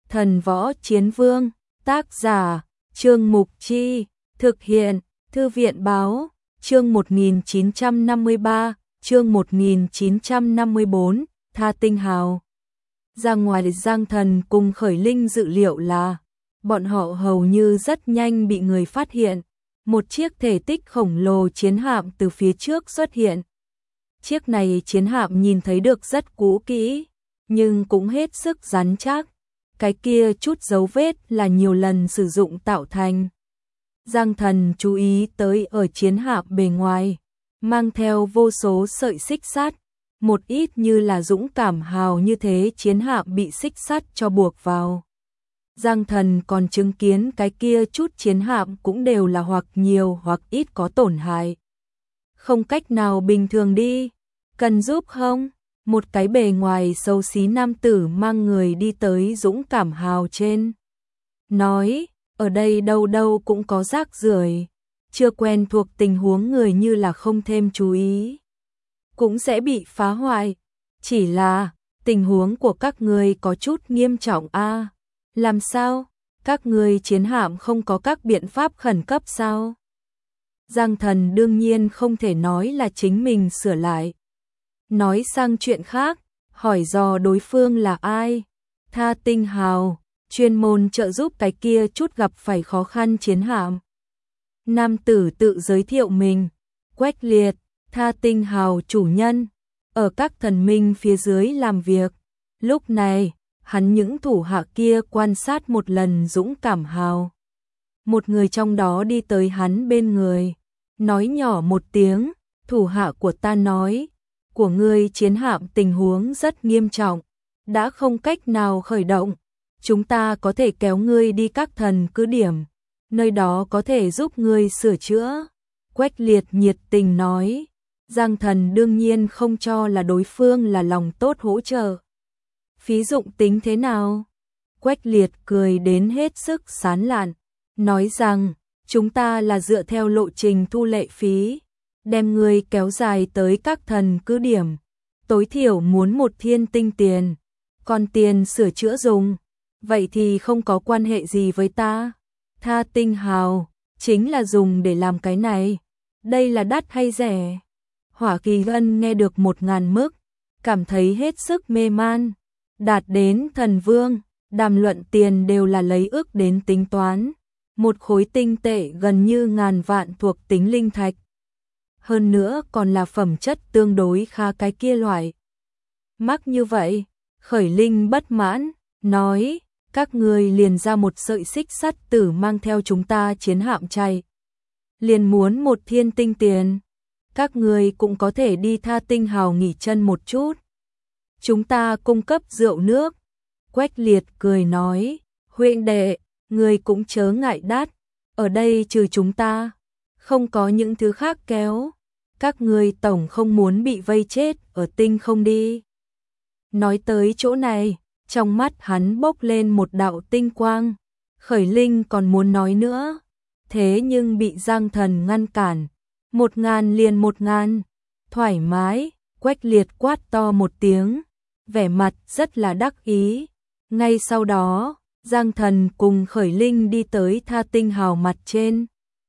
Thần Võ Chiến Vương, tác giả, Trương Mục Chi, thực hiện, Thư viện Báo, chương 1953, chương 1954, Tha Tinh Hào. Ra ngoài Giang Thần cùng Khởi Linh dự liệu là, bọn họ hầu như rất nhanh bị người phát hiện, một chiếc thể tích khổng lồ chiến hạm từ phía trước xuất hiện. Chiếc này chiến hạm nhìn thấy được rất cũ kỹ, nhưng cũng hết sức rắn chắc. Cái kia chút dấu vết là nhiều lần sử dụng tạo thành. Giang Thần chú ý tới ở chiến hạm bề ngoài, mang theo vô số sợi xích sắt, một ít như là dũng cảm hào như thế chiến hạm bị xích sắt cho buộc vào. Giang Thần còn chứng kiến cái kia chút chiến hạm cũng đều là hoặc nhiều hoặc ít có tổn hại. Không cách nào bình thường đi, cần giúp không? Một cái bề ngoài xấu xí nam tử mang người đi tới dũng cảm hào trên. Nói, ở đây đâu đâu cũng có rác rưởi, chưa quen thuộc tình huống người như là không thêm chú ý, cũng sẽ bị phá hoại. Chỉ là, tình huống của các người có chút nghiêm trọng a. Làm sao? Các người chiến hạm không có các biện pháp khẩn cấp sao? Giang Thần đương nhiên không thể nói là chính mình sửa lại. Nói sang chuyện khác, hỏi dò đối phương là ai. Tha Tinh Hào, chuyên môn trợ giúp cái kia chút gặp phải khó khăn chiến hạm. Nam tử tự giới thiệu mình, Quách Liệt, Tha Tinh Hào chủ nhân, ở các thần minh phía dưới làm việc. Lúc này, hắn những thủ hạ kia quan sát một lần dũng cảm hào. Một người trong đó đi tới hắn bên người, nói nhỏ một tiếng, thủ hạ của ta nói, của ngươi chiến hạm tình huống rất nghiêm trọng, đã không cách nào khởi động, chúng ta có thể kéo ngươi đi các thần cứ điểm, nơi đó có thể giúp ngươi sửa chữa. Quách Liệt nhiệt tình nói. Giang Thần đương nhiên không cho là đối phương là lòng tốt hỗ trợ. Phí dụng tính thế nào? Quách Liệt cười đến hết sức sán lạn, nói rằng, chúng ta là dựa theo lộ trình thu lệ phí, đem người kéo dài tới các thần cứ điểm, tối thiểu muốn 1 thiên tinh tiền, còn tiền sửa chữa dùng, vậy thì không có quan hệ gì với ta. Tha Tinh Hào, chính là dùng để làm cái này, đây là đắt hay rẻ? Hỏa Kỳ Lân nghe được 1000 mức, cảm thấy hết sức mê man, đạt đến thần vương, đàm luận tiền đều là lấy ước đến tính toán, một khối tinh tệ gần như ngàn vạn thuộc tính linh thạch. Hơn nữa còn là phẩm chất tương đối khá cái kia loại. Mắc như vậy, Khởi Linh bất mãn, nói, các người liền ra một sợi xích sắt tử mang theo chúng ta chiến hạm chạy. Liền muốn 1 thiên tinh tiền, các người cũng có thể đi Tha Tinh Hào nghỉ chân một chút. Chúng ta cung cấp rượu nước. Quách Liệt cười nói, huynh đệ, người cũng chớ ngại đắt, ở đây trừ chúng ta, không có những thứ khác kéo. Các người tổng không muốn bị vây chết ở tinh không đi. Nói tới chỗ này, trong mắt hắn bốc lên một đạo tinh quang. Khởi Linh còn muốn nói nữa, thế nhưng bị Giang Thần ngăn cản. 1000 liền 1000, thoải mái. Quách Liệt quát to một tiếng, vẻ mặt rất là đắc ý. Ngay sau đó, Giang Thần cùng Khởi Linh đi tới Tha Tinh Hào mặt trên.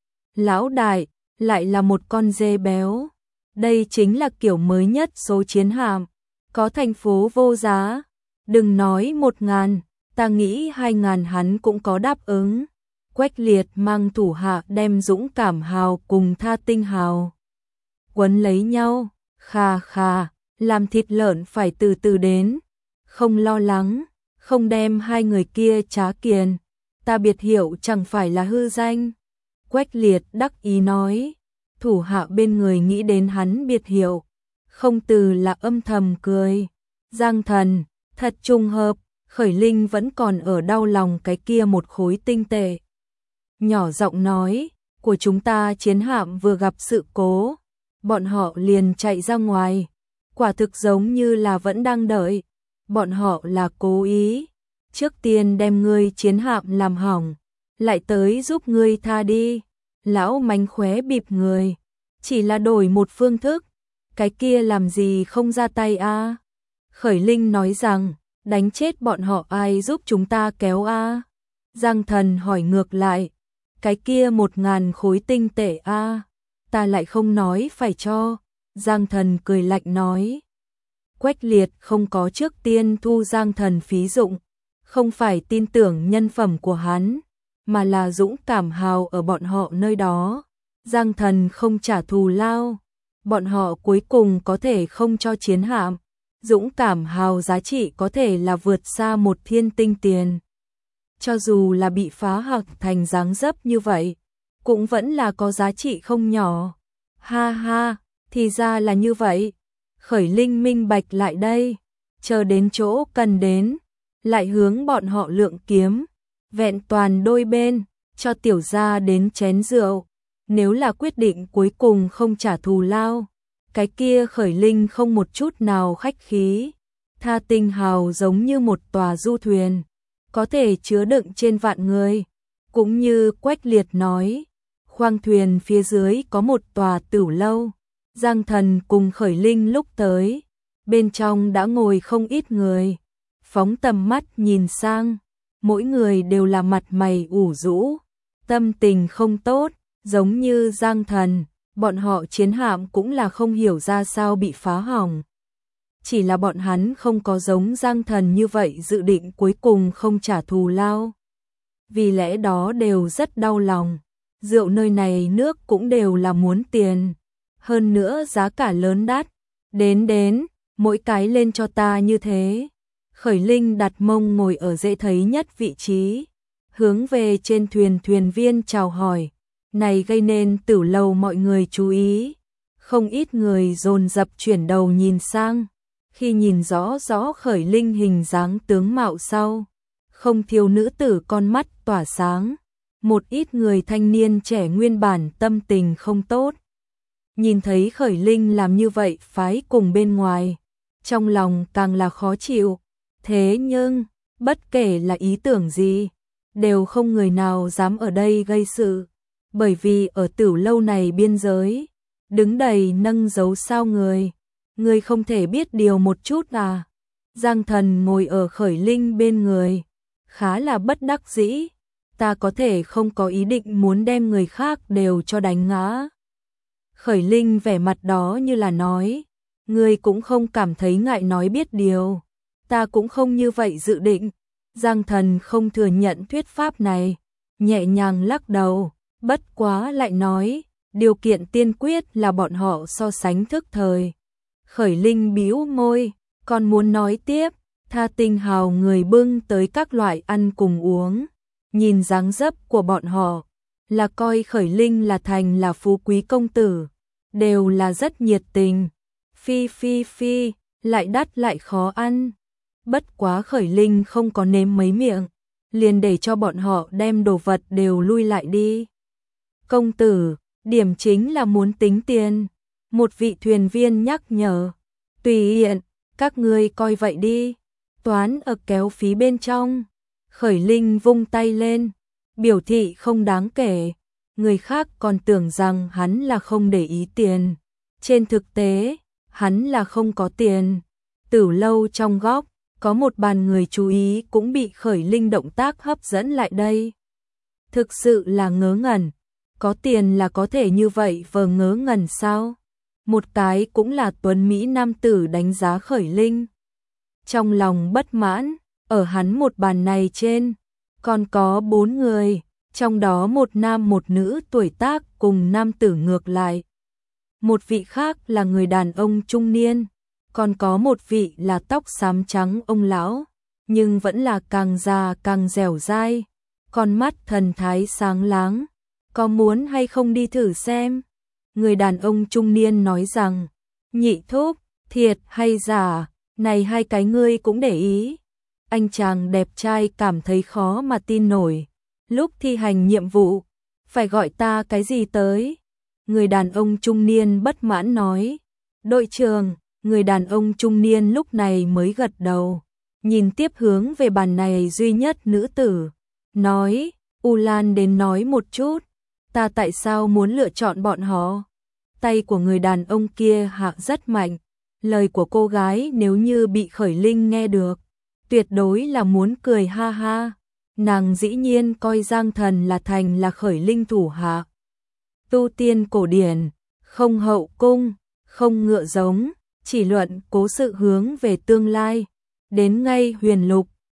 Lão đại, lại là một con dê béo. Đây chính là kiểu mới nhất số chiến hạm, có thành phố vô giá. Đừng nói 1000, ta nghĩ 2000 hắn cũng có đáp ứng. Quách Liệt mang thủ hạ đem dũng cảm hào cùng Tha Tinh Hào quấn lấy nhau, khà khà, làm thịt lợn phải từ từ đến, không lo lắng, không đem hai người kia trá kiền, ta biệt hiệu chẳng phải là hư danh. Quách Liệt đắc ý nói, thủ hạ bên người nghĩ đến hắn biệt hiệu, không từ là âm thầm cười. Giang Thần, thật trùng hợp, Khởi Linh vẫn còn ở đau lòng cái kia một khối tinh tệ. Nhỏ giọng nói, của chúng ta chiến hạm vừa gặp sự cố, bọn họ liền chạy ra ngoài, quả thực giống như là vẫn đang đợi, bọn họ là cố ý, trước tiên đem ngươi chiến hạm làm hỏng, lại tới giúp ngươi tha đi. Lão mánh khóe bịp người, chỉ là đổi một phương thức, cái kia làm gì không ra tay a? Khởi Linh nói rằng, đánh chết bọn họ ai giúp chúng ta kéo a? Giang Thần hỏi ngược lại, cái kia 1.000 khối tinh tệ a, ta lại không nói phải cho. Giang Thần cười lạnh nói. Quách Liệt không có trước tiên thu Giang Thần phí dụng, không phải tin tưởng nhân phẩm của hắn, mà là dũng cảm hào ở bọn họ nơi đó. Giang Thần không trả thù lao, bọn họ cuối cùng có thể không cho chiến hạm. Dũng cảm hào giá trị có thể là vượt xa 1 thiên tinh tiền. Cho dù là bị phá hặc thành dáng dấp như vậy, cũng vẫn là có giá trị không nhỏ. Ha ha, thì ra là như vậy. Khởi Linh minh bạch lại đây, chờ đến chỗ cần đến, lại hướng bọn họ lượng kiếm, vẹn toàn đôi bên, cho tiểu gia đến chén rượu. Nếu là quyết định cuối cùng không trả thù lao, cái kia Khởi Linh không một chút nào khách khí. Tha Tinh Hào giống như một tòa du thuyền, có thể chứa đựng trên vạn người. Cũng như Quách Liệt nói, khoang thuyền phía dưới có một tòa tửu lâu. Giang Thần cùng Khởi Linh lúc tới, bên trong đã ngồi không ít người. Phóng tầm mắt nhìn sang, mỗi người đều là mặt mày ủ rũ, tâm tình không tốt, giống như Giang Thần. Bọn họ chiến hạm cũng là không hiểu ra sao bị phá hỏng. Chỉ là bọn hắn không có giống Giang Thần như vậy dự định cuối cùng không trả thù lao. Vì lẽ đó đều rất đau lòng. Rượu nơi này nước cũng đều là muốn tiền. Hơn nữa giá cả lớn đắt. Đến, mỗi cái lên cho ta như thế. Khởi Linh đặt mông ngồi ở dễ thấy nhất vị trí, hướng về trên thuyền viên chào hỏi. Này gây nên tửu lâu mọi người chú ý. Không ít người dồn dập chuyển đầu nhìn sang. Khi nhìn rõ Khởi Linh hình dáng tướng mạo sau, không thiếu nữ tử con mắt tỏa sáng. Một ít người thanh niên trẻ nguyên bản tâm tình không tốt, nhìn thấy Khởi Linh làm như vậy phái cùng bên ngoài, trong lòng càng là khó chịu. Thế nhưng, bất kể là ý tưởng gì, đều không người nào dám ở đây gây sự. Bởi vì ở tửu lâu này biên giới, đứng đầy nâng dấu sao người. Người không thể biết điều một chút à? Giang Thần ngồi ở Khởi Linh bên người, khá là bất đắc dĩ. Ta có thể không có ý định muốn đem người khác đều cho đánh ngã. Khởi Linh vẻ mặt đó như là nói, người cũng không cảm thấy ngại nói biết điều. Ta cũng không như vậy dự định. Giang Thần không thừa nhận thuyết pháp này, nhẹ nhàng lắc đầu, bất quá lại nói, điều kiện tiên quyết là bọn họ so sánh thức thời. Khởi Linh bĩu môi, còn muốn nói tiếp. Tha Tinh Hào người bưng tới các loại ăn cùng uống, nhìn dáng dấp của bọn họ, là coi Khởi Linh là thành là phú quý công tử, đều là rất nhiệt tình. Phi, lại đắt lại khó ăn. Bất quá Khởi Linh không có nếm mấy miệng, liền để cho bọn họ đem đồ vật đều lui lại đi. Công tử, điểm chính là muốn tính tiền. Một vị thuyền viên nhắc nhở. Tùy hiện, các ngươi coi vậy đi. Toán ở kéo phí bên trong. Khởi Linh vung tay lên, biểu thị không đáng kể. Người khác còn tưởng rằng hắn là không để ý tiền. Trên thực tế, hắn là không có tiền. Tửu lâu trong góc, có một bàn người chú ý cũng bị Khởi Linh động tác hấp dẫn lại đây. Thực sự là ngớ ngẩn. Có tiền là có thể như vậy vờ ngớ ngẩn sao? Một cái cũng là tuấn Mỹ nam tử đánh giá Khởi Linh. Trong lòng bất mãn, ở hắn một bàn này trên, còn có 4 người, trong đó một nam một nữ tuổi tác cùng nam tử ngược lại. Một vị khác là người đàn ông trung niên, còn có một vị là tóc xám trắng ông lão, nhưng vẫn là càng già càng dẻo dai, con mắt thần thái sáng láng. Có muốn hay không đi thử xem? Người đàn ông trung niên nói rằng, nhị thúc, thiệt hay giả, này hai cái ngươi cũng để ý. Anh chàng đẹp trai cảm thấy khó mà tin nổi. Lúc thi hành nhiệm vụ, phải gọi ta cái gì tới? Người đàn ông trung niên bất mãn nói. Đội trưởng, người đàn ông trung niên lúc này mới gật đầu. Nhìn tiếp hướng về bàn này duy nhất nữ tử. Nói, U Lan đến nói một chút. Ta tại sao muốn lựa chọn bọn họ? Tay của người đàn ông kia hạ rất mạnh. Lời của cô gái nếu như bị Khởi Linh nghe được, tuyệt đối là muốn cười ha ha. Nàng dĩ nhiên coi Giang Thần là thành là khởi linh thủ hạ. Tu tiên cổ điển, không hậu cung, không ngựa giống, chỉ luận cố sự hướng về tương lai. Đến ngay Huyền Lục,